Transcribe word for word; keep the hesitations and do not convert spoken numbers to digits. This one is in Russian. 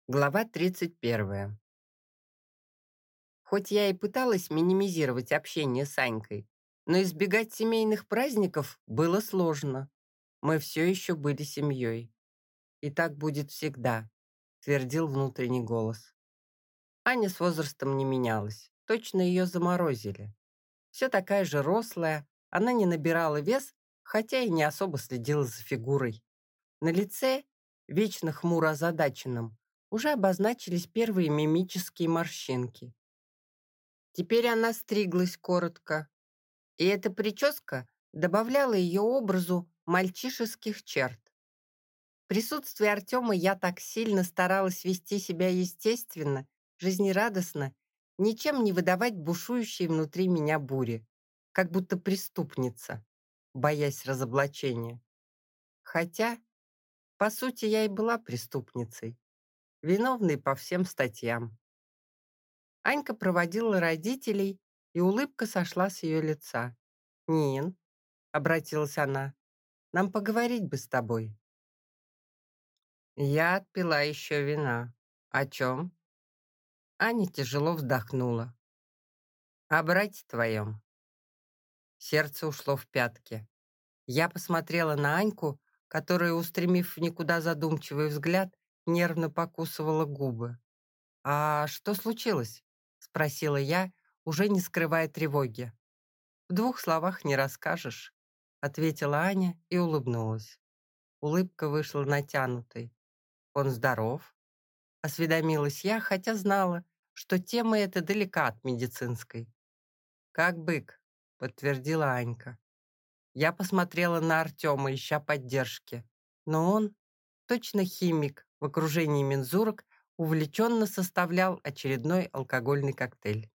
Глава тридцать первая. Хоть я и пыталась минимизировать общение с Анькой, но избегать семейных праздников было сложно. Мы все еще были семьей. И так будет всегда, твердил внутренний голос. Аня с возрастом не менялась. Точно ее заморозили. Все такая же рослая, она не набирала вес, хотя и не особо следила за фигурой. На лице, вечно хмуро озадаченном, уже обозначились первые мимические морщинки. Теперь она стриглась коротко, и эта прическа добавляла ее образу мальчишеских черт. В присутствии Артема я так сильно старалась вести себя естественно, жизнерадостно, ничем не выдавать бушующей внутри меня бури, как будто преступница, боясь разоблачения. Хотя, по сути, я и была преступницей, виновной по всем статьям. Анька проводила родителей, и улыбка сошла с ее лица. «Нин», — обратилась она, — «нам поговорить бы с тобой». Я отпила еще вина. «О чем?» Аня тяжело вздохнула. «О брате твоем». Сердце ушло в пятки. Я посмотрела на Аньку, которая, устремив в никуда задумчивый взгляд, нервно покусывала губы. «А что случилось?» — спросила я, уже не скрывая тревоги. «В двух словах не расскажешь», — ответила Аня и улыбнулась. Улыбка вышла натянутой. «Он здоров?» — осведомилась я, хотя знала, что тема эта далека от медицинской. «Как бык», — подтвердила Анька. Я посмотрела на Артема, ища поддержки. Но он, точно химик в окружении мензурок, увлеченно составлял очередной алкогольный коктейль.